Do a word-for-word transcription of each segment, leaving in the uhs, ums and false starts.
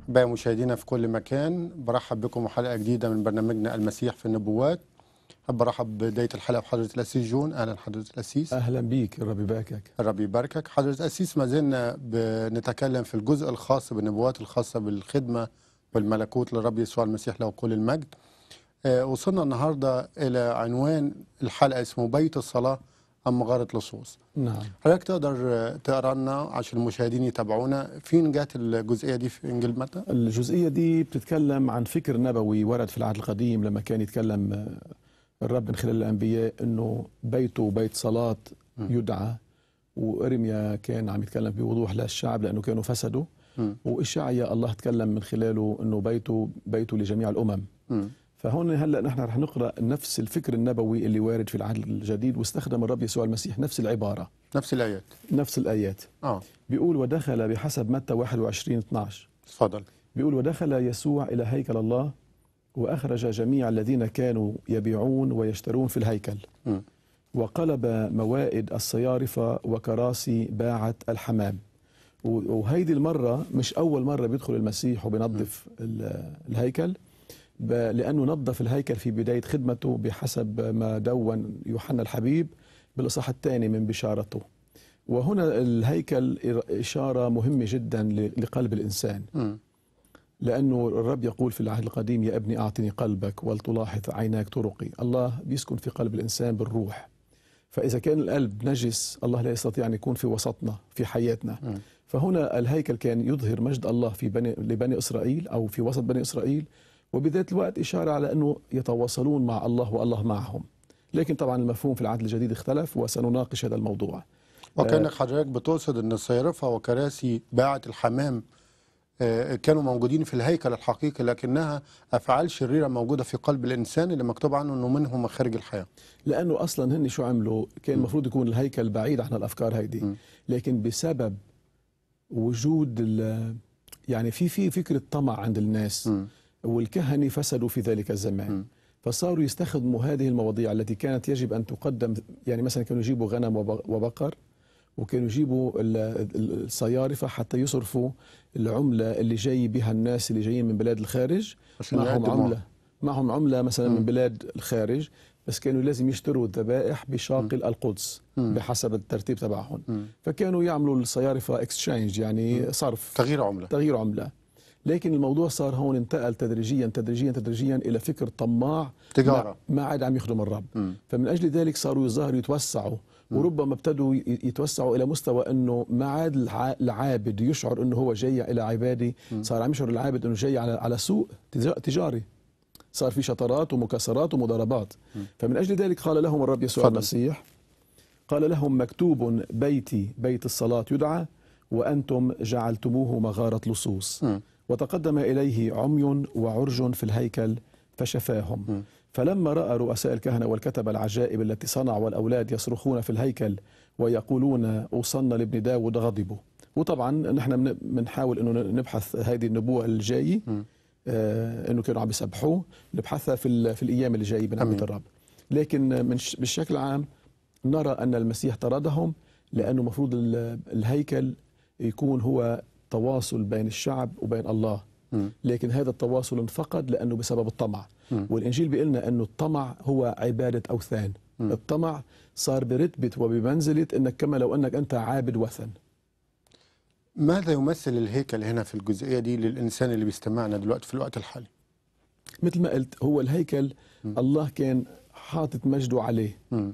باقي مشاهدينا في كل مكان، برحب بكم وحلقة جديدة من برنامجنا المسيح في النبوات. حب برحب بداية الحلقة بحضرة الأسيس جون. أهلا حضرة الأسيس. أهلا بيك، الرب يباركك. الرب يباركك حضرة الأسيس. ما زلنا بنتكلم في الجزء الخاص بالنبوات الخاصة بالخدمة والملكوت للرب يسوع المسيح له كل المجد. آه وصلنا النهاردة إلى عنوان الحلقة اسمه بيت الصلاة أم مغارة لصوص. نعم. حضرتك تقدر تقرا لنا عشان المشاهدين يتابعونا فين جات الجزئية دي في إنجيل متى؟ الجزئية دي بتتكلم عن فكر نبوي ورد في العهد القديم لما كان يتكلم الرب من خلال الأنبياء إنه بيته بيت صلاة يدعى، وإرميا كان عم يتكلم بوضوح للشعب لأنه كانوا فسدوا، وإشعيا الله تكلم من خلاله إنه بيته بيته لجميع الأمم. م. فهون هلا نحن رح نقرأ نفس الفكر النبوي اللي وارد في العهد الجديد، واستخدم الرب يسوع المسيح نفس العبارة، نفس الآيات نفس الآيات. اه بيقول ودخل بحسب متى واحد وعشرين اثناشر. تفضل. بيقول ودخل يسوع إلى هيكل الله وأخرج جميع الذين كانوا يبيعون ويشترون في الهيكل، م. وقلب موائد الصيارفة وكراسي باعة الحمام. وهيدي المرة مش أول مرة بيدخل المسيح وبينظف الهيكل، لأنه نظف الهيكل في بداية خدمته بحسب ما دون يوحنا الحبيب بالإصحاح الثاني من بشارته. وهنا الهيكل إشارة مهمة جدا لقلب الإنسان، لأنه الرب يقول في العهد القديم يا ابني أعطني قلبك ولتلاحظ عيناك طرقي. الله بيسكن في قلب الإنسان بالروح، فإذا كان القلب نجس الله لا يستطيع أن يكون في وسطنا في حياتنا. م. فهنا الهيكل كان يظهر مجد الله في بني لبني إسرائيل أو في وسط بني إسرائيل، وبذات الوقت إشارة على أنه يتواصلون مع الله والله معهم. لكن طبعا المفهوم في العهد الجديد اختلف وسنناقش هذا الموضوع. وكأنك حضرتك بتقصد أن الصيرفة وكراسي باعة الحمام كانوا موجودين في الهيكل الحقيقي، لكنها أفعال شريرة موجودة في قلب الإنسان اللي مكتوب عنه أنه منهم مخارج الحياة. لأنه أصلا هن شو عملوا؟ كان المفروض يكون الهيكل بعيد عن الأفكار هيدي، لكن بسبب وجود يعني في في فكرة طمع عند الناس، م. والكهنة فسدوا في ذلك الزمان، م. فصاروا يستخدموا هذه المواضيع التي كانت يجب أن تقدم. يعني مثلا كانوا يجيبوا غنم وبقر، وكانوا يجيبوا الصيارفة حتى يصرفوا العملة اللي جاي بها الناس اللي جايين من بلاد الخارج. معهم عملة معهم عملة مثلا م. من بلاد الخارج، بس كانوا لازم يشتروا الذبائح بشاقل م. القدس م. بحسب الترتيب تبعهم. م. فكانوا يعملوا الصيارفة اكسشينج، يعني م. صرف، تغيير عملة تغيير عملة. لكن الموضوع صار هون انتقل تدريجيا تدريجيا تدريجيا إلى فكر طماع، تجارة، ما عاد عم يخدم الرب. م. فمن أجل ذلك صاروا يظهروا يتوسعوا، وربما ابتدوا يتوسعوا إلى مستوى أنه ما عاد العابد يشعر أنه هو جاي إلى عبادة، صار عم يشعر العابد أنه جاي على على سوق تجاري، صار في شطرات ومكاسرات ومضاربات. فمن أجل ذلك قال لهم الرب يسوع المسيح، قال لهم مكتوب بيتي بيت الصلاة يدعى وأنتم جعلتموه مغارة لصوص. م. وتقدم إليه عمي وعرج في الهيكل فشفاهم. م. فلما رأى رؤساء الكهنة والكتبة العجائب التي صنع والأولاد يصرخون في الهيكل ويقولون أوصلنا لابن داود غضبوا. وطبعا نحن بنحاول أنه نبحث هذه النبوة الجاية، آه أنه كانوا عم يسبحوه، نبحثها في, في الأيام اللي جاية بنعمة الرب. لكن من بالشكل عام نرى أن المسيح طردهم، لأنه مفروض الهيكل يكون هو تواصل بين الشعب وبين الله، لكن هذا التواصل انفقد لأنه بسبب الطمع. م. والإنجيل بيقولنا أنه الطمع هو عبادة أوثان. م. الطمع صار برتبة وبمنزلة أنك كما لو أنك أنت عابد وثن. ماذا يمثل الهيكل هنا في الجزئية دي للإنسان اللي بيستمعنا دلوقتي في الوقت الحالي؟ مثل ما قلت هو الهيكل م. الله كان حاطط مجده عليه، م.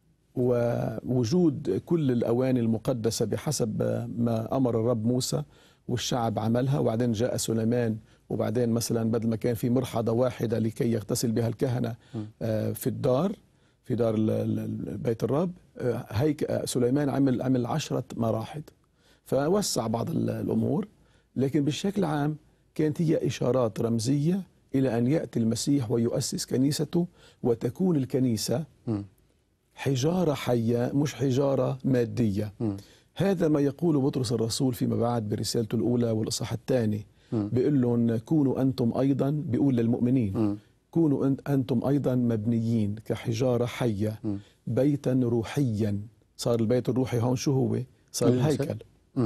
ووجود كل الأواني المقدسة بحسب ما أمر الرب موسى والشعب عملها. وبعدين جاء سليمان، وبعدين مثلا بدل ما كان في مرحضة واحدة لكي يغتسل بها الكهنة في الدار في دار بيت الرب، هيك سليمان عمل عمل عشرة مراحض، فوسع بعض الأمور. لكن بالشكل عام كانت هي إشارات رمزية إلى أن يأتي المسيح ويؤسس كنيسته، وتكون الكنيسة حجارة حية مش حجارة مادية. هذا ما يقوله بطرس الرسول فيما بعد برسالته الأولى والإصحاح الثاني، بيقول لهم كونوا أنتم أيضا، بيقول للمؤمنين م. كونوا أنتم أيضا مبنيين كحجارة حية م. بيتا روحيا. صار البيت الروحي هون شو هو؟ صار الهيكل. م.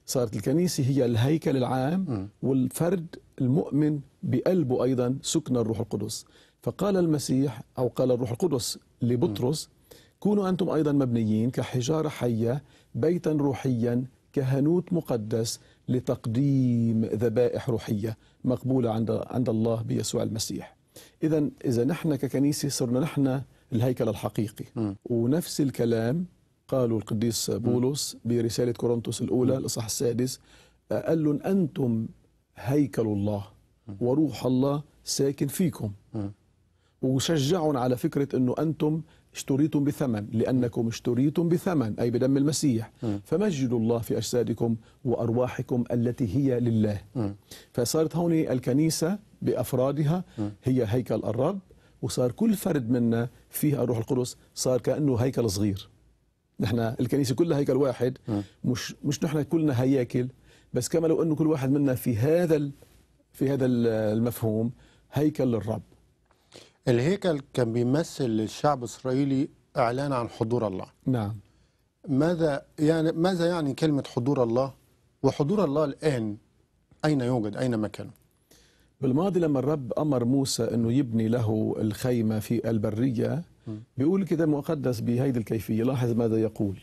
صارت الكنيسة هي الهيكل العام م. والفرد المؤمن بقلبه أيضا سكن الروح القدس. فقال المسيح أو قال الروح القدس لبطرس: كونوا أنتم أيضا مبنيين كحجارة حية بيتا روحيا كهنوت مقدس لتقديم ذبائح روحية مقبولة عند عند الله بيسوع المسيح. إذا إذا نحن ككنيسة صرنا نحن الهيكل الحقيقي. م. ونفس الكلام قالوا القديس بولس برسالة كورنثوس الأولى الإصحاح السادس، قال لهم: أنتم هيكل الله وروح الله ساكن فيكم. م. وشجعهم على فكرة أنه أنتم اشتريتم بثمن، لأنكم اشتريتم بثمن أي بدم المسيح، م. فمجدوا الله في أجسادكم وأرواحكم التي هي لله. م. فصارت هون الكنيسة بأفرادها هي هيكل الرب، وصار كل فرد منا فيها الروح القدس، صار كأنه هيكل صغير. نحن الكنيسة كلها هيكل واحد، م. مش مش نحن كلنا هياكل، بس كما لو أنه كل واحد منا في هذا في هذا المفهوم هيكل للرب. الهيكل كان بيمثل للشعب الإسرائيلي إعلان عن حضور الله. نعم. ماذا يعني ماذا يعني كلمة حضور الله؟ وحضور الله الآن أين يوجد؟ أين مكانه؟ بالماضي لما الرب أمر موسى أنه يبني له الخيمة في البرية، بيقول كده المقدس بهيدي الكيفية. لاحظ ماذا يقول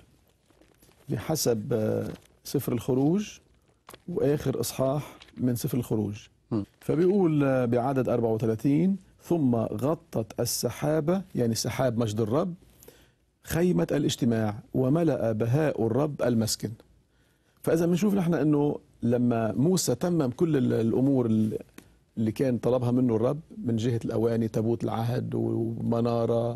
بحسب سفر الخروج وآخر إصحاح من سفر الخروج. م. فبيقول بعدد أربعة وثلاثين: ثم غطت السحابة، يعني سحاب مجد الرب، خيمة الاجتماع وملأ بهاء الرب المسكن. فإذا بنشوف نحن أنه لما موسى تمم كل الأمور اللي كان طلبها منه الرب من جهة الأواني، تابوت العهد ومنارة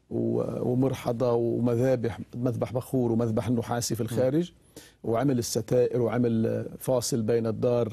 ومرحضة ومذابح، مذبح بخور ومذبح النحاسي في الخارج، وعمل الستائر وعمل فاصل بين الدار،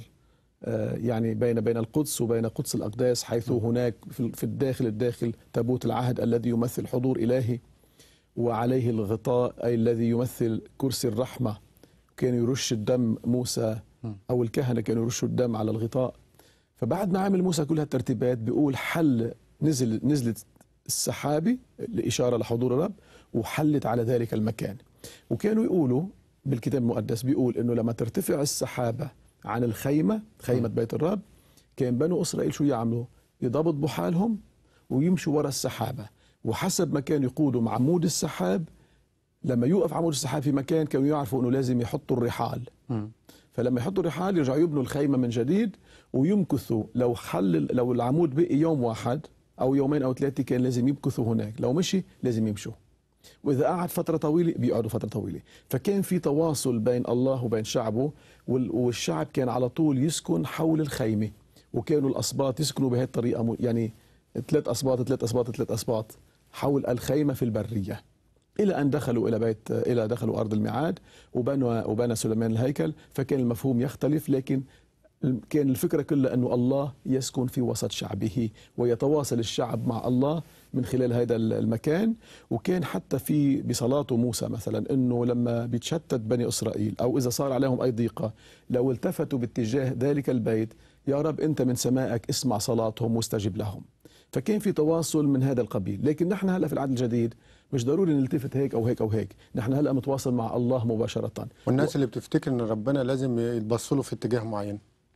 يعني بين بين القدس وبين قدس الأقداس، حيث هناك في الداخل الداخل تابوت العهد الذي يمثل حضور إلهي، وعليه الغطاء أي الذي يمثل كرسي الرحمة. كان يرش الدم موسى أو الكهنة كانوا يرشوا الدم على الغطاء. فبعد ما عمل موسى كل هالترتيبات بيقول حل نزل نزلت السحابة لإشارة لحضور الرب وحلت على ذلك المكان. وكانوا يقولوا بالكتاب المقدس بيقول إنه لما ترتفع السحابة عن الخيمة، خيمة بيت الرب، كان بنو إسرائيل شو يعملوا؟ يضبطوا حالهم ويمشوا وراء السحابة، وحسب ما كان يقودوا مع عمود السحاب، لما يوقف عمود السحاب في مكان كانوا يعرفوا إنه لازم يحطوا الرحال. م. فلما يحطوا الرحال يرجعوا يبنوا الخيمة من جديد ويمكثوا. لو حل لو العمود بقي يوم واحد أو يومين أو ثلاثة كان لازم يمكثوا هناك، لو مشي لازم يمشوا، وإذا قعد فترة طويلة بيقعدوا فترة طويلة. فكان في تواصل بين الله وبين شعبه، والشعب كان على طول يسكن حول الخيمة، وكانوا الأسباط يسكنوا بهذه الطريقة، يعني ثلاث أسباط ثلاث أسباط ثلاث أسباط حول الخيمة في البرية، إلى أن دخلوا إلى بيت إلى دخلوا أرض الميعاد وبنوا وبنى سليمان الهيكل. فكان المفهوم يختلف، لكن كان الفكرة كلها أنه الله يسكن في وسط شعبه ويتواصل الشعب مع الله من خلال هذا المكان. وكان حتى في بصلاته موسى مثلا أنه لما بيتشتت بني إسرائيل أو إذا صار عليهم أي ضيقة، لو التفتوا باتجاه ذلك البيت: يا رب أنت من سمائك اسمع صلاتهم واستجب لهم. فكان في تواصل من هذا القبيل. لكن نحن هلا في العهد الجديد مش ضروري نلتفت هيك أو هيك أو هيك، نحن هلا متواصل مع الله مباشرة. والناس و... اللي بتفتكر أن ربنا لازم يتبصوا له في اتجاه معين،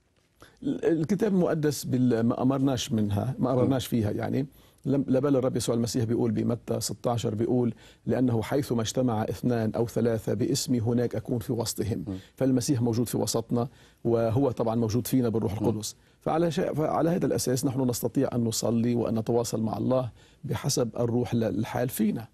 الكتاب المقدس ما أمرناش منها، ما أمرناش فيها. يعني لبال الرب يسوع المسيح بيقول بمتى ستة عشر، بيقول: لأنه حيثما اجتمع اثنان أو ثلاثة باسمي هناك أكون في وسطهم. م. فالمسيح موجود في وسطنا، وهو طبعا موجود فينا بالروح القدس. فعلى, شيء فعلى هذا الأساس نحن نستطيع أن نصلي وأن نتواصل مع الله بحسب الروح الحال فينا.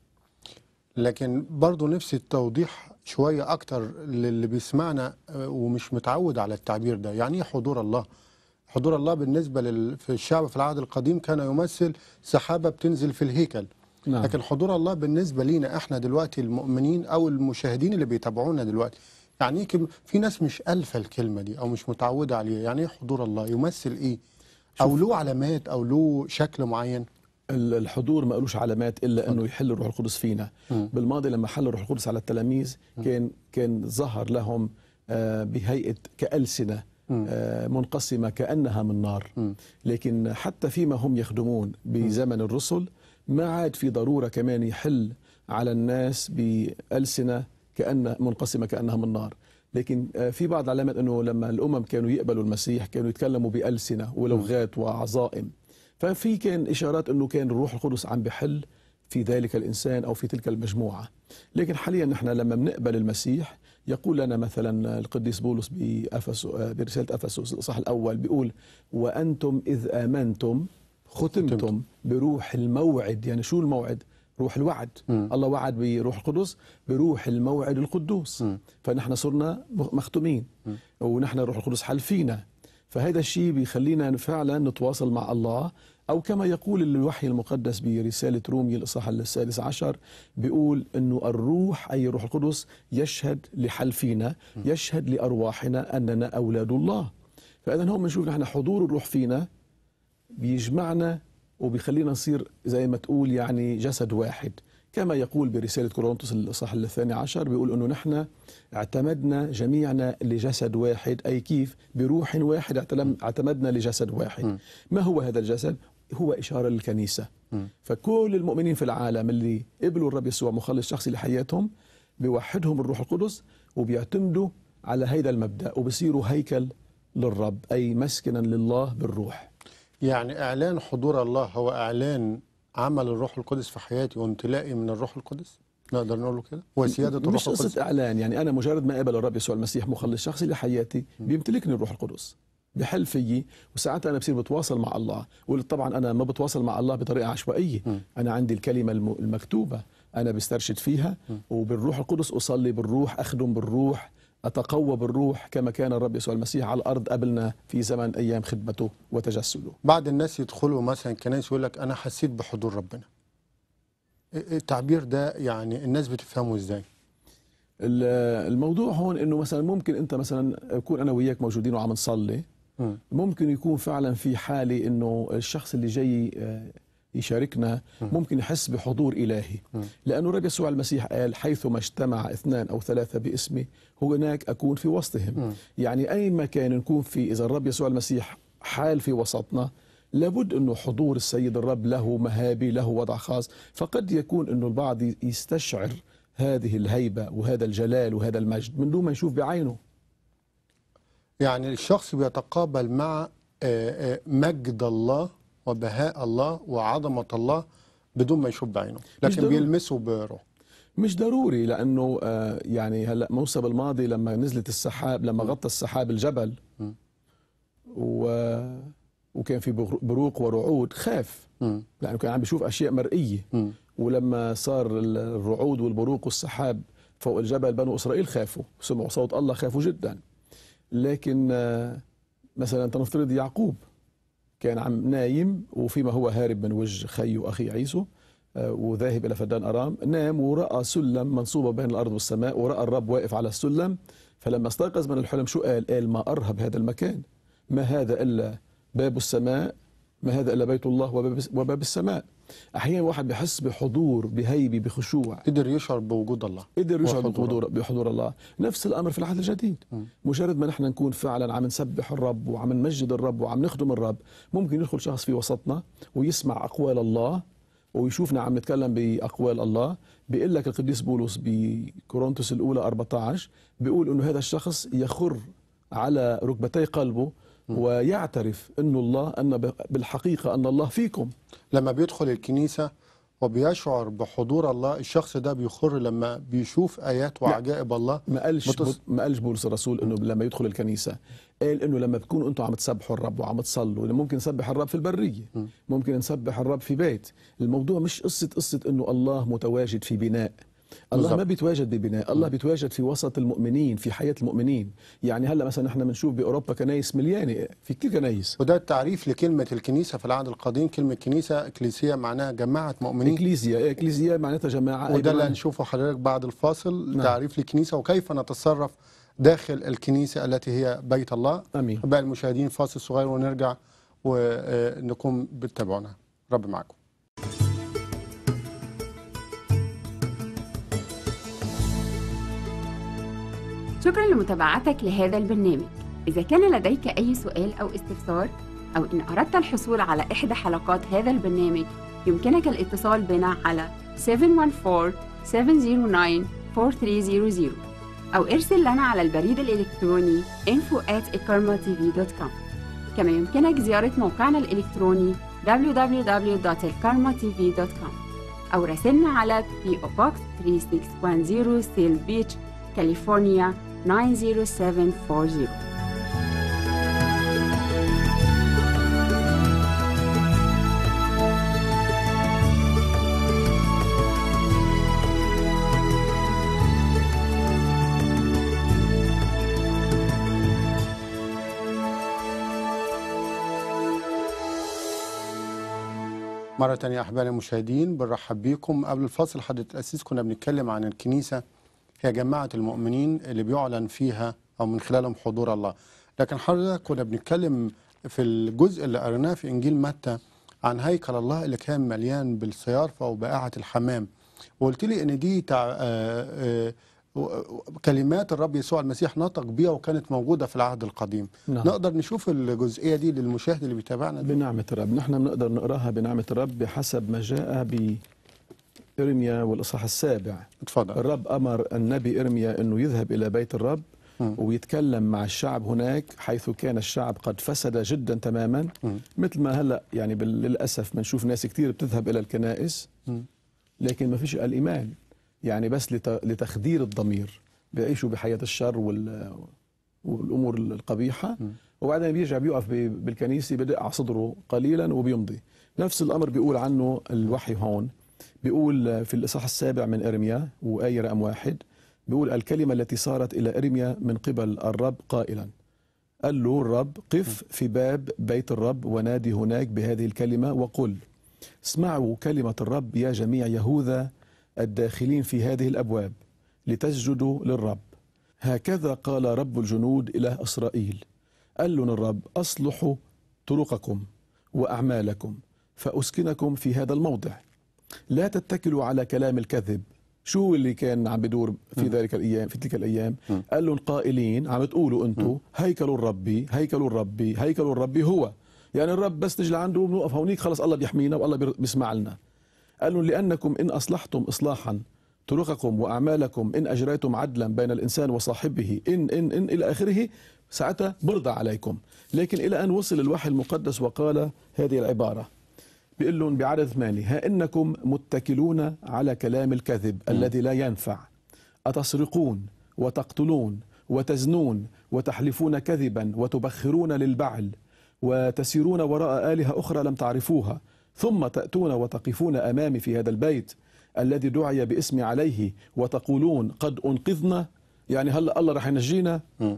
لكن برضو نفسي التوضيح شوية أكتر للي بيسمعنا ومش متعود على التعبير ده. يعني إيه حضور الله؟ حضور الله بالنسبة لل... في الشعب في العهد القديم كان يمثل سحابة بتنزل في الهيكل. نعم. لكن حضور الله بالنسبة لينا احنا دلوقتي المؤمنين أو المشاهدين اللي بيتابعونا دلوقتي، يعني إيه؟ في ناس مش ألفة الكلمة دي أو مش متعودة عليها. يعني إيه حضور الله؟ يمثل إيه؟ أو له علامات أو له شكل معين؟ الحضور ما قالوش علامات إلا أنه يحل الروح القدس فينا. م. بالماضي لما حل الروح القدس على التلاميذ كان كان ظهر لهم بهيئة كألسنة منقسمة كأنها من نار. م. لكن حتى فيما هم يخدمون بزمن الرسل ما عاد في ضرورة كمان يحل على الناس بألسنة كأن منقسمة كأنها من نار. لكن في بعض العلامات أنه لما الأمم كانوا يقبلوا المسيح كانوا يتكلموا بألسنة ولغات وعظائم، ففي كان إشارات أنه كان الروح القدس عم بحل في ذلك الإنسان أو في تلك المجموعة. لكن حاليا نحن لما بنقبل المسيح يقول لنا مثلا القديس بولس بأفسس برسالة أفسس الإصحاح الأول بيقول وأنتم إذ آمنتم ختمتم بروح الموعد. يعني شو الموعد؟ روح الوعد. م. الله وعد بروح القدس بروح الموعد القدوس. م. فنحن صرنا مختومين م. ونحن روح القدس حل فينا، فهذا الشيء بيخلينا فعلا نتواصل مع الله. أو كما يقول الوحي المقدس برسالة رومية الإصحاح السادس عشر بيقول أنه الروح أي روح القدس يشهد لحل فينا، يشهد لأرواحنا أننا أولاد الله. فإذن هون بنشوف نحن حضور الروح فينا بيجمعنا وبيخلينا نصير زي ما تقول يعني جسد واحد، كما يقول برسالة كورنثوس الإصحاح الثاني عشر بيقول أنه نحن اعتمدنا جميعنا لجسد واحد، أي كيف بروح واحد اعتمدنا لجسد واحد. م. ما هو هذا الجسد؟ هو إشارة للكنيسة. م. فكل المؤمنين في العالم اللي قبلوا الرب يسوع مخلص شخصي لحياتهم بيوحدهم الروح القدس وبيعتمدوا على هذا المبدأ وبصيروا هيكل للرب، أي مسكنا لله بالروح. يعني إعلان حضور الله هو إعلان عمل الروح القدس في حياتي وامتلائي من الروح القدس، نقدر نقول له كده؟ وسيادة الروح مش القدس. مش قصة إعلان، يعني أنا مجرد ما قبل الرب يسوع المسيح مخلص شخصي لحياتي بيمتلكني الروح القدس، بحل فيي، وساعتها أنا بصير بتواصل مع الله. وطبعا أنا ما بتواصل مع الله بطريقة عشوائية. م. أنا عندي الكلمة المكتوبة أنا بسترشد فيها، م. وبالروح القدس أصلي بالروح، أخدم بالروح، أتقوى بالروح، كما كان الرب يسوع المسيح على الأرض قبلنا في زمن أيام خدمته وتجسده. بعض الناس يدخلوا مثلا كنايس يقول لك أنا حسيت بحضور ربنا. التعبير ده يعني الناس بتفهمه إزاي؟ الموضوع هون إنه مثلا ممكن أنت مثلا يكون أنا وياك موجودين وعم نصلي، ممكن يكون فعلا في حالة إنه الشخص اللي جاي يشاركنا ممكن يحس بحضور إلهي، لأنه الرب يسوع المسيح قال حيثما اجتمع اثنان أو ثلاثة باسمي هناك أكون في وسطهم. يعني أي مكان نكون فيه إذا الرب يسوع المسيح حال في وسطنا لابد أنه حضور السيد الرب له مهابة، له وضع خاص. فقد يكون أنه البعض يستشعر هذه الهيبة وهذا الجلال وهذا المجد من دون ما يشوف بعينه. يعني الشخص بيتقابل مع مجد الله وبهاء الله وعظمة الله بدون ما يشوف بعينه، لكن بيلمسه بروح. مش ضروري، لأنه يعني هلأ موسى بالماضي لما نزلت السحاب، لما غطى السحاب الجبل و... وكان في بروق ورعود خاف، لأنه كان عم بيشوف أشياء مرئية. م. ولما صار الرعود والبروق والسحاب فوق الجبل بنو إسرائيل خافوا، سمعوا صوت الله خافوا جدا. لكن مثلا تنفترض يعقوب كان عم نايم وفيما هو هارب من وجه خي وأخي عيسو وذاهب إلى فدان أرام، نام ورأى سلم منصوبة بين الأرض والسماء ورأى الرب واقف على السلم. فلما استيقظ من الحلم شو قال؟ قال ما أرهب هذا المكان، ما هذا إلا باب السماء، ما هذا إلا بيت الله وباب السماء. أحيانا واحد بحس بحضور، بهيبة، بخشوع، قدر يشعر بوجود الله، قدر يشعر بحضور, بحضور الله. نفس الأمر في العهد الجديد. م. مجرد ما نحن نكون فعلا عم نسبح الرب وعم نمجد الرب وعم نخدم الرب، ممكن يدخل شخص في وسطنا ويسمع أقوال الله ويشوفنا عم نتكلم بأقوال الله. بيقول لك القديس بولس بكورنثوس الأولى أربعة عشر بيقول إنه هذا الشخص يخر على ركبتي قلبه ويعترف أن الله أن بالحقيقة أن الله فيكم. لما بيدخل الكنيسة وبيشعر بحضور الله، الشخص ده بيخر لما بيشوف آيات وعجائب الله. ما قالش بتس... ما قالش بولس الرسول إنه لما يدخل الكنيسة، قال إنه لما بتكونوا أنتم عم تسبحوا الرب وعم تصلوا. ممكن نسبح الرب في البرية، م. ممكن نسبح الرب في بيت. الموضوع مش قصة قصة إنه الله متواجد في بناء. الله بالزبط. ما بيتواجد ببناء، الله بيتواجد في وسط المؤمنين، في حياة المؤمنين. يعني هلا مثلا نحن بنشوف بأوروبا كنايس مليانة، في كثير كنايس. وده التعريف لكلمة الكنيسة في العهد القديم. كلمة كنيسة إكليسيا معناها جماعة مؤمنين. إكليسيا إكليسيا معناتها جماعة. وده اللي هنشوفه حضرتك بعد الفاصل. نعم. تعريف للكنيسة وكيف نتصرف داخل الكنيسة التي هي بيت الله. أمين. بقى المشاهدين فاصل صغير ونرجع ونقوم بالتابعونا. رب معكم. شكرا لمتابعتك لهذا البرنامج. إذا كان لديك أي سؤال أو استفسار أو إن أردت الحصول على إحدى حلقات هذا البرنامج، يمكنك الاتصال بنا على سبعة واحد أربعة سبعة صفر تسعة أربعة ثلاثة ثلاثة. أو ارسل لنا على البريد الإلكتروني info at ikarma t v dot com. كما يمكنك زيارة موقعنا الإلكتروني w w w dot ikarma t v dot com أو راسلنا على P O Box three six one zero Seal Beach, كاليفورنيا nine zero seven four zero. مرة تانية أحبائي المشاهدين بنرحب بيكم. قبل الفاصل حضرة الأسيس كنا بنتكلم عن الكنيسة هي جماعة المؤمنين اللي بيعلن فيها أو من خلالهم حضور الله، لكن حضرتك كنا بنتكلم في الجزء اللي قريناه في إنجيل متى عن هيكل الله اللي كان مليان بالصيارفة وبائعة الحمام، وقلت لي إن دي تع... آآ آآ كلمات الرب يسوع المسيح نطق بيها وكانت موجودة في العهد القديم. نعم. نقدر نشوف الجزئية دي للمشاهد اللي بيتابعنا دي؟ بنعمة الرب نحن بنقدر نقراها بنعمة الرب بحسب ما جاء بإرميا والإصحاح السابع. اتفضل. الرب أمر النبي إرميا أنه يذهب إلى بيت الرب م. ويتكلم مع الشعب هناك حيث كان الشعب قد فسد جدا تماما، م. مثل ما هلأ يعني للأسف بنشوف ناس كتير بتذهب إلى الكنائس م. لكن ما فيش الإيمان، يعني بس لتخدير الضمير، بيعيشوا بحياة الشر والأمور القبيحة، وبعدين بيرجع بيقف بالكنيسة بدق على صدره قليلا وبيمضي. نفس الأمر بيقول عنه الوحي هون، بيقول في الإصحاح السابع من إرميا وآية رقم واحد، بيقول الكلمة التي صارت إلى إرميا من قبل الرب قائلا، قال له الرب قف في باب بيت الرب ونادي هناك بهذه الكلمة وقل اسمعوا كلمة الرب يا جميع يهوذا الداخلين في هذه الأبواب لتسجدوا للرب، هكذا قال رب الجنود إله إسرائيل، قال لهم الرب أصلحوا طرقكم وأعمالكم فأسكنكم في هذا الموضع، لا تتكلوا على كلام الكذب. شو اللي كان عم بدور في ذلك الأيام في تلك الأيام؟ قال لهم قائلين عم تقولوا أنتم هيكل الرب هيكل الرب هيكل الرب هو، يعني الرب بس تجي لعنده بنوقف هونيك خلص الله بيحمينا والله بيسمع لنا. قال لهم لأنكم إن أصلحتم إصلاحا طرقكم وأعمالكم إن أجريتم عدلا بين الإنسان وصاحبه إن إن إن إلى آخره ساعتها برضى عليكم. لكن إلى أن وصل الوحي المقدس وقال هذه العبارة، بيقول لهم بعدد ثمانية، ها إنكم متكلون على كلام الكذب م. الذي لا ينفع، أتسرقون وتقتلون وتزنون وتحلفون كذبا وتبخرون للبعل وتسيرون وراء آلهة أخرى لم تعرفوها، ثم تأتون وتقفون أمامي في هذا البيت الذي دعي باسمي عليه وتقولون قد أنقذنا، يعني هلأ الله رح ينجينا. م.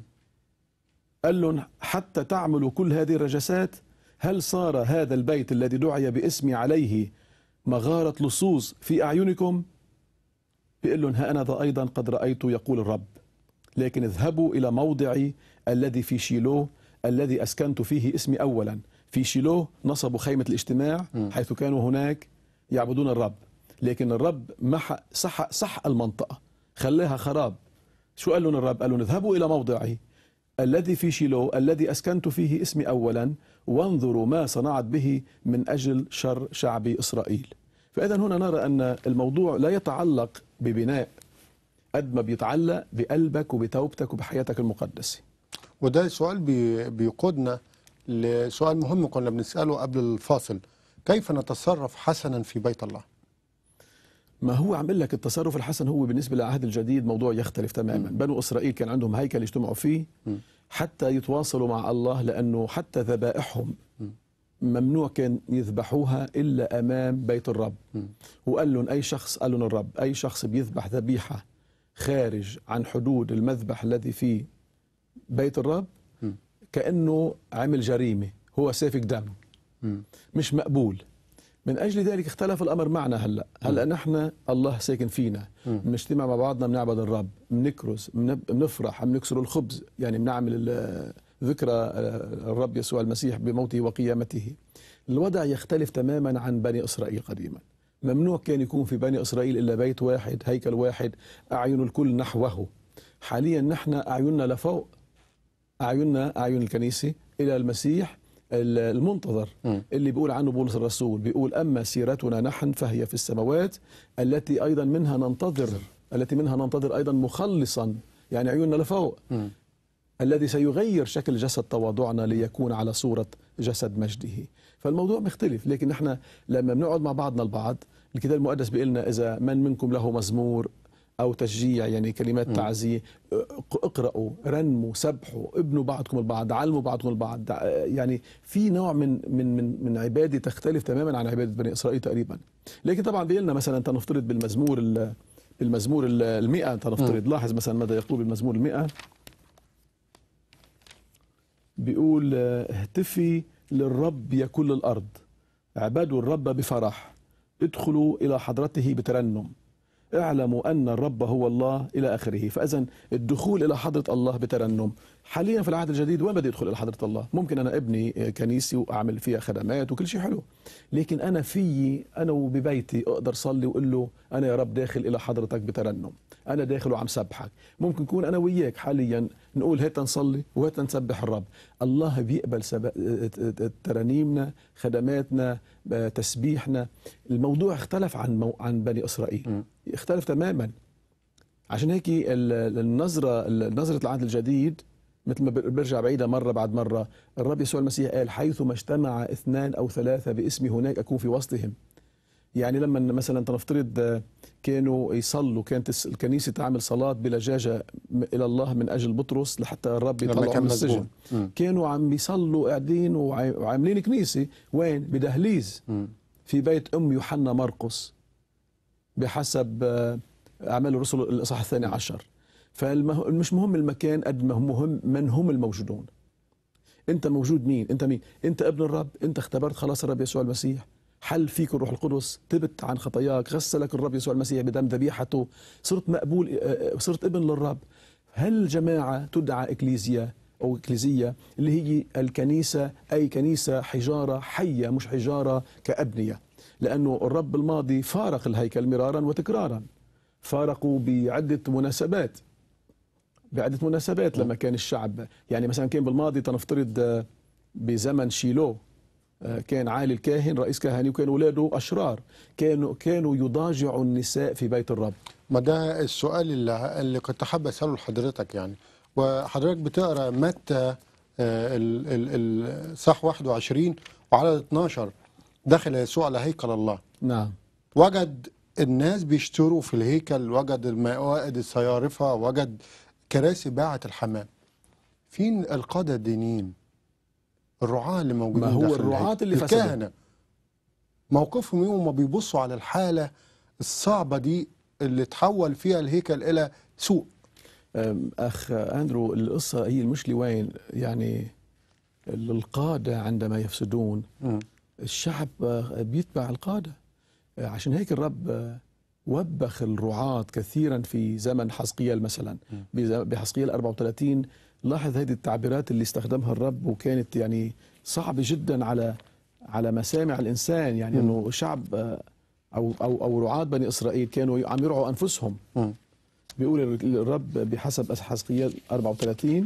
قال لهم حتى تعملوا كل هذه الرجسات، هل صار هذا البيت الذي دعي باسمي عليه مغارة لصوص في أعينكم؟ بيقول لهم ها أنا ذا أيضا قد رأيت يقول الرب، لكن اذهبوا إلى موضعي الذي في شيلوه الذي أسكنت فيه اسمي أولا. في شيلوه نصبوا خيمة الاجتماع حيث كانوا هناك يعبدون الرب، لكن الرب محى صح صح المنطقة خلاها خراب. شو قال لهم الرب؟ قال لهم اذهبوا إلى موضعي الذي في شيلوه الذي أسكنت فيه اسمي أولا وانظروا ما صنعت به من أجل شر شعب إسرائيل. فإذا هنا نرى أن الموضوع لا يتعلق ببناء قد ما بيتعلق بقلبك وبتوبتك وبحياتك المقدسة. وده سؤال بي بيقودنا لسؤال مهم كنا بنسأله قبل الفاصل، كيف نتصرف حسنا في بيت الله؟ ما هو عم لك التصرف الحسن هو بالنسبة للعهد الجديد موضوع يختلف تماما. م. بنو إسرائيل كان عندهم هيكل يجتمعوا فيه م. حتى يتواصلوا مع الله، لأنه حتى ذبائحهم م. ممنوع كان يذبحوها إلا أمام بيت الرب. م. وقال لهم أي شخص، قال لهم الرب أي شخص بيذبح ذبيحة خارج عن حدود المذبح الذي في بيت الرب م. كأنه عمل جريمة، هو سافك دم، م. مش مقبول. من أجل ذلك اختلف الأمر معنا. هلأ هلأ نحن الله ساكن فينا، بنجتمع مع بعضنا، بنعبد الرب، بنكرز، بنفرح، بنكسر الخبز، يعني بنعمل ذكرى الرب يسوع المسيح بموته وقيامته. الوضع يختلف تماما عن بني إسرائيل قديما. ممنوع كان يكون في بني إسرائيل إلا بيت واحد، هيكل واحد، أعين الكل نحوه. حاليا نحن أعيننا لفوق، أعيننا أعين الكنيسة إلى المسيح المنتظر م. اللي بيقول عنه بولس الرسول، بيقول أما سيرتنا نحن فهي في السماوات التي أيضا منها ننتظر م. التي منها ننتظر أيضا مخلصا يعني عيوننا لفوق. م. الذي سيغير شكل جسد تواضعنا ليكون على صورة جسد مجده. فالموضوع مختلف. لكن نحن لما بنقعد مع بعضنا البعض، الكتاب المقدس بيقول لنا إذا من منكم له مزمور أو تشجيع، يعني كلمات م. تعزية، اقرأوا، رنموا، سبحوا، ابنوا بعضكم البعض، علموا بعضكم البعض. يعني في نوع من من من من عبادة تختلف تماما عن عبادة بني إسرائيل تقريبا. لكن طبعا بيقول لنا مثلا تنفترض بالمزمور بالمزمور المئة، تنفترض لاحظ مثلا ماذا يقول بالمزمور المئة. بيقول اهتفي للرب يا كل الأرض، اعبدوا الرب بفرح، ادخلوا إلى حضرته بترنم، اعلموا أن الرب هو الله إلى آخره. فإذا الدخول إلى حضرة الله بترنم. حاليا في العهد الجديد وين بدي أدخل إلى حضرة الله؟ ممكن أنا أبني كنيسي وأعمل فيها خدمات وكل شيء حلو، لكن أنا في أنا وببيتي أقدر صلي وأقول له أنا يا رب داخل إلى حضرتك بترنم، أنا داخل وعم سبحك. ممكن يكون أنا وياك حاليا نقول هات نصلي وهات نسبح الرب. الله بيقبل سب... ترانيمنا، خدماتنا، تسبيحنا. الموضوع اختلف عن مو... عن بني إسرائيل، م. اختلف تماما. عشان هيك النظرة نظرة العهد الجديد مثل ما برجع بعيدة مرة بعد مرة. الرب يسوع المسيح قال حيثما اجتمع اثنان أو ثلاثة باسمي هناك أكون في وسطهم. يعني لما مثلا تنفترض كانوا يصلوا، كانت الكنيسة تعمل صلاة بلجاجة إلى الله من أجل بطرس لحتى الرب يطلعه من السجن، كانوا عم يصلوا قاعدين وعاملين كنيسة وين؟ بدهليز في بيت أم يوحنا مرقس بحسب أعمال الرسل الإصحاح الثاني عشر. فمش مهم المكان قد ما مهم من هم الموجودون. أنت موجود مين؟ أنت مين؟ أنت ابن الرب، أنت اختبرت خلاص الرب يسوع المسيح، حل فيك الروح القدس، تبت عن خطاياك، غسلك الرب يسوع المسيح بدم ذبيحته، صرت مقبول، صرت ابن للرب. هالجماعة تدعى إكليزيا أو إكليزية، اللي هي الكنيسة، أي كنيسة حجارة حية مش حجارة كأبنية. لأنه الرب الماضي فارق الهيكل مرارا وتكرارا، فارقوا بعدة مناسبات بعدة مناسبات لما كان الشعب، يعني مثلا كان بالماضي تنفترض بزمن شيلو كان عالي الكاهن رئيس كهني وكان اولاده اشرار، كانوا كانوا يضاجعوا النساء في بيت الرب. ما ده السؤال اللي, اللي كنت حابب اساله لحضرتك، يعني وحضرتك بتقرا متى الصح واحد وعشرين وعدد اثناشر، دخل يسوع على هيكل الله. نعم. وجد الناس بيشتروا في الهيكل، وجد الموائد الصيارفه، وجد كراسي باعة الحمام. فين القادة الدينيين؟ الرعاة اللي موجودين؟ ما هو الرعاة اللي فسدوا، الكهنة موقفهم يوم ما بيبصوا على الحالة الصعبة دي اللي تحول فيها الهيكل إلى سوق. أخ أندرو، القصة هي المشكلة وين؟ يعني القادة عندما يفسدون م. الشعب بيتبع القادة. عشان هيك الرب وبخ الرعاة كثيرا في زمن حزقيال مثلا، بحزقيال أربعة وثلاثين. لاحظ هذه التعبيرات اللي استخدمها الرب، وكانت يعني صعبة جدا على على مسامع الإنسان. يعني أنه شعب أو أو أو رعاة بني إسرائيل كانوا عم يرعوا أنفسهم. م. بيقول الرب بحسب حزقيال أربعة وثلاثين: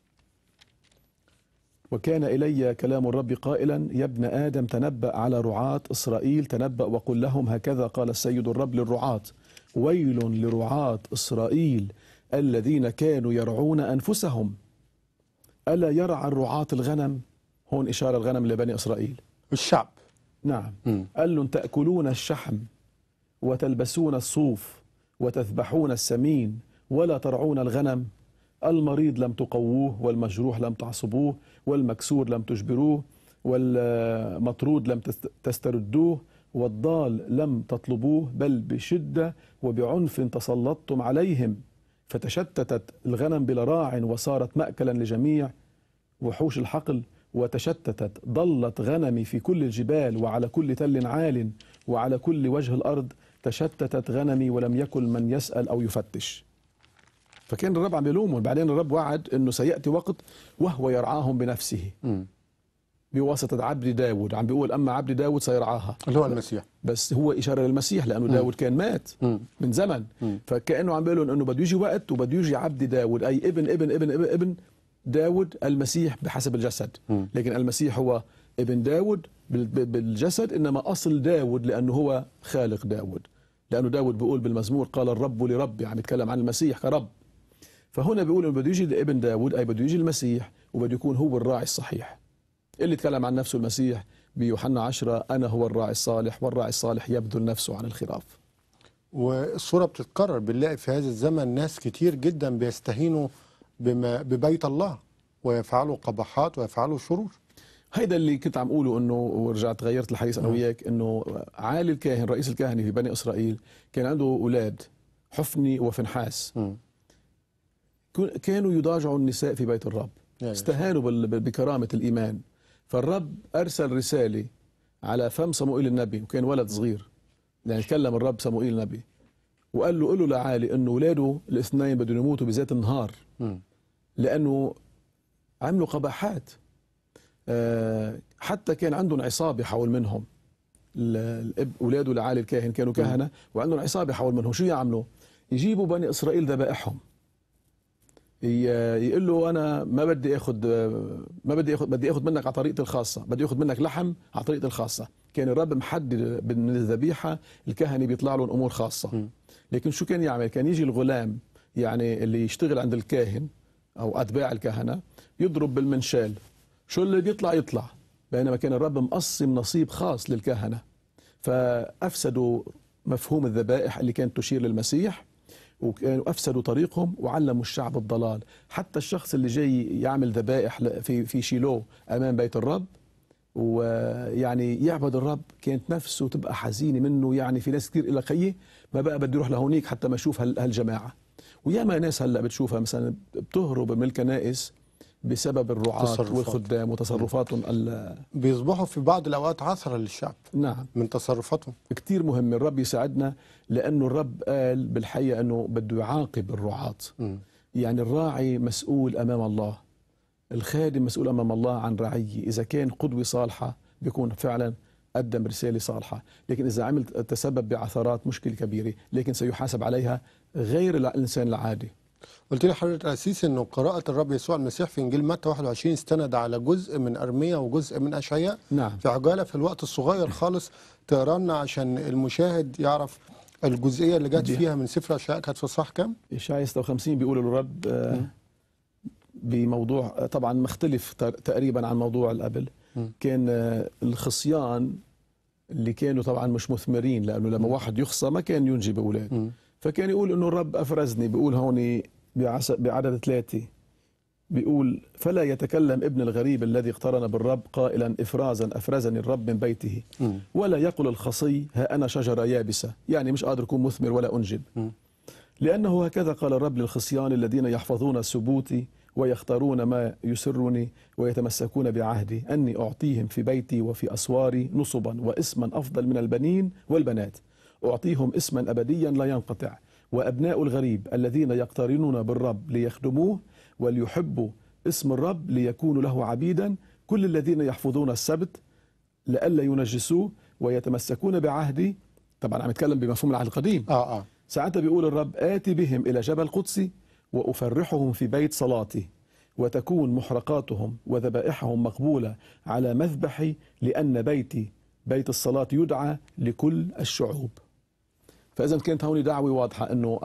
وكان إلي كلام الرب قائلا يا ابن آدم تنبأ على رعاة إسرائيل، تنبأ وقل لهم هكذا قال السيد الرب للرعاة، ويل لرعاة إسرائيل الذين كانوا يرعون أنفسهم، ألا يرعى الرعاة الغنم؟ هون إشارة الغنم لبني إسرائيل، الشعب. نعم. قال لهم تأكلون الشحم وتلبسون الصوف وتذبحون السمين ولا ترعون الغنم، المريض لم تقووه والمجروح لم تعصبوه والمكسور لم تجبروه والمطرود لم تستردوه والضال لم تطلبوه، بل بشدة وبعنف تسلطتم عليهم، فتشتتت الغنم بلا راع وصارت مأكلا لجميع وحوش الحقل، وتشتتت ضلت غنمي في كل الجبال وعلى كل تل عال وعلى كل وجه الأرض، تشتتت غنمي ولم يكن من يسأل أو يفتش. فكان الرب عم يلومهم. بعدين الرب وعد أنه سيأتي وقت وهو يرعاهم بنفسه م. بواسطة عبد داود. عم بيقول أما عبد داود سيرعاها، اللي هو المسيح. بس هو إشارة للمسيح لأنه م. داود كان مات م. من زمن م. فكأنه عم بيقولون أنه بده يجي وقت وبده يجي عبد داود، أي ابن ابن ابن ابن, ابن داود المسيح بحسب الجسد م. لكن المسيح هو ابن داود بالجسد، إنما أصل داود لأنه هو خالق داود، لأنه داود بيقول بالمزمور قال الرب لربي، عم يتكلم عن المسيح كرب. فهنا بيقول انه بده يجي ابن داود، اي بده يجي المسيح وبده يكون هو الراعي الصحيح اللي تكلم عن نفسه المسيح بيوحنا عشرة: انا هو الراعي الصالح والراعي الصالح يبذل نفسه عن الخراف. والصورة بتتكرر، بنلاقي في هذا الزمن ناس كتير جدا بيستهينوا بما ببيت الله ويفعلوا قباحات ويفعلوا شرور. هيدا اللي كنت عم اقوله، انه ورجعت غيرت الحديث انا وياك، انه عالي الكاهن رئيس الكهنه في بني اسرائيل كان عنده اولاد حفني وفنحاس، م. كانوا يضاجعوا النساء في بيت الرب، استهانوا بكرامه الايمان. فالرب ارسل رساله على فم صموئيل النبي، وكان ولد صغير، يعني كلم الرب صموئيل النبي وقال له: قل له لعالي انه اولاده الاثنين بدهم يموتوا بذات النهار، م. لانه عملوا قباحات. أه حتى كان عندهم عصابه حول منهم، الاب اولاده لعالي الكاهن كانوا كهنه وعندهم عصابه حول منهم. شو يعملوا؟ يجيبوا بني اسرائيل ذبائحهم، يقول له: انا ما بدي اخذ ما بدي اخذ بدي اخذ منك على طريقتي الخاصه، بدي اخذ منك لحم على طريقتي الخاصه. كان الرب محدد من الذبيحه الكهنه بيطلع لهم امور خاصه. لكن شو كان يعمل؟ كان يجي الغلام يعني اللي يشتغل عند الكاهن او اتباع الكهنه يضرب بالمنشال، شو اللي بيطلع يطلع، بينما كان الرب مقسم نصيب خاص للكهنه. فافسدوا مفهوم الذبائح اللي كانت تشير للمسيح، وكانوا افسدوا طريقهم وعلموا الشعب الضلال. حتى الشخص اللي جاي يعمل ذبائح في في شيلو امام بيت الرب ويعني يعبد الرب، كانت نفسه تبقى حزينه منه. يعني في ناس كثير إلى خيي ما بقى بدي يروح لهونيك حتى ما اشوف هالجماعه. وياما ناس هلا بتشوفها مثلا بتهرب من الكنائس بسبب الرعاة والخدام وتصرفاتهم. بيصبحوا في بعض الأوقات عثرة للشعب. نعم، من تصرفاتهم. كتير مهم الرب يساعدنا، لأنه الرب قال بالحقيقة أنه بده يعاقب الرعاة. م. يعني الراعي مسؤول أمام الله، الخادم مسؤول أمام الله عن رعيه. إذا كان قدوة صالحة بيكون فعلا قدم رسالة صالحة، لكن إذا عمل تسبب بعثرات مشكلة كبيرة، لكن سيحاسب عليها غير الإنسان العادي. قلت لي حضرتك الأسيس انه قراءة الرب يسوع المسيح في انجيل متى واحد وعشرين استند على جزء من ارميا وجزء من اشعياء. نعم. في عجالة في الوقت الصغير خالص تقرا لنا عشان المشاهد يعرف الجزئية اللي جت فيها من سفر اشعياء كانت في صح كام؟ اشعياء ستة وخمسين بيقول الرب آه بموضوع طبعا مختلف تقريبا عن موضوع اللي قبل. كان آه الخصيان اللي كانوا طبعا مش مثمرين، لانه لما واحد يخصى ما كان ينجب اولاد. فكان يقول انه الرب افرزني. بيقول هون بعدد ثلاثة بيقول: فلا يتكلم ابن الغريب الذي اقترن بالرب قائلا افرازا افرزني الرب من بيته، ولا يقل الخصي ها انا شجره يابسه، يعني مش قادر اكون مثمر ولا انجب. لانه هكذا قال الرب للخصيان الذين يحفظون سبوتي ويختارون ما يسرني ويتمسكون بعهدي، اني اعطيهم في بيتي وفي اسواري نصبا واسما افضل من البنين والبنات، اعطيهم اسما ابديا لا ينقطع. وأبناء الغريب الذين يقترنون بالرب ليخدموه وليحبوا اسم الرب ليكونوا له عبيدا، كل الذين يحفظون السبت لئلا ينجسوه ويتمسكون بعهدي. طبعا عم يتكلم بمفهوم العهد القديم. آه آه. ساعتها بيقول الرب: آتي بهم إلى جبل قدسي وأفرحهم في بيت صلاتي، وتكون محرقاتهم وذبائحهم مقبولة على مذبحي، لأن بيتي بيت الصلاة يدعى لكل الشعوب. فإذا كانت هون دعوة واضحة أنه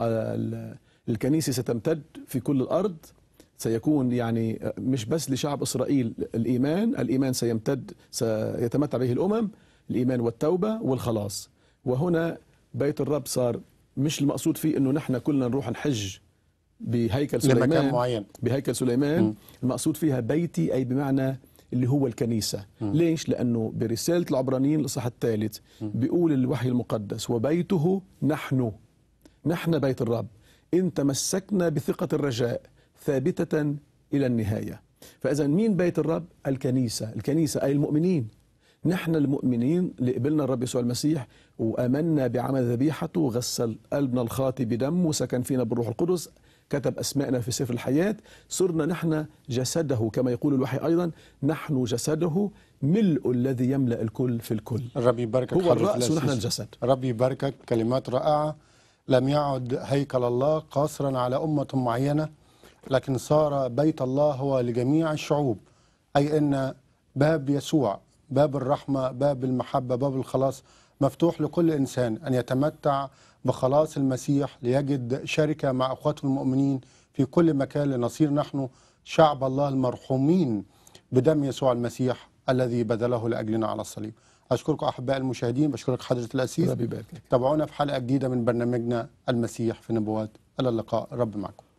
الكنيسة ستمتد في كل الأرض، سيكون يعني مش بس لشعب إسرائيل الإيمان، الإيمان سيمتد سيتمتع به الأمم، الإيمان والتوبة والخلاص. وهنا بيت الرب صار مش المقصود فيه أنه نحن كلنا نروح نحج بهيكل سليمان لمكان معين، بهيكل سليمان. م. المقصود فيها بيتي أي بمعنى اللي هو الكنيسة. م. ليش؟ لأنه برسالة العبرانيين الإصحاح الثالث بيقول الوحي المقدس: وبيته نحن نحن بيت الرب إن تمسكنا بثقة الرجاء ثابتة إلى النهاية. فإذا مين بيت الرب؟ الكنيسة. الكنيسة أي المؤمنين. نحن المؤمنين اللي قبلنا الرب يسوع المسيح وآمنا بعمل ذبيحته وغسل قلبنا الخاطي بدم وسكن فينا بالروح القدس، كتب أسماءنا في سفر الحياة، صرنا نحن جسده كما يقول الوحي أيضا: نحن جسده ملء الذي يملأ الكل في الكل. الرب يباركك. هو الرأس ونحن الجسد. الرب يباركك. كلمات رائعة. لم يعد هيكل الله قاصرا على أمة معينة، لكن صار بيت الله هو لجميع الشعوب، أي أن باب يسوع، باب الرحمة، باب المحبة، باب الخلاص مفتوح لكل إنسان أن يتمتع بخلاص المسيح، ليجد شركة مع أخواته المؤمنين في كل مكان لنصير نحن شعب الله المرحومين بدم يسوع المسيح الذي بذله لأجلنا على الصليب. أشكركم أحباء المشاهدين، بشكرك حضرة الأسيس. ربي يبارك لك. تابعونا في حلقة جديدة من برنامجنا المسيح في نبوات. إلى اللقاء، الرب معكم.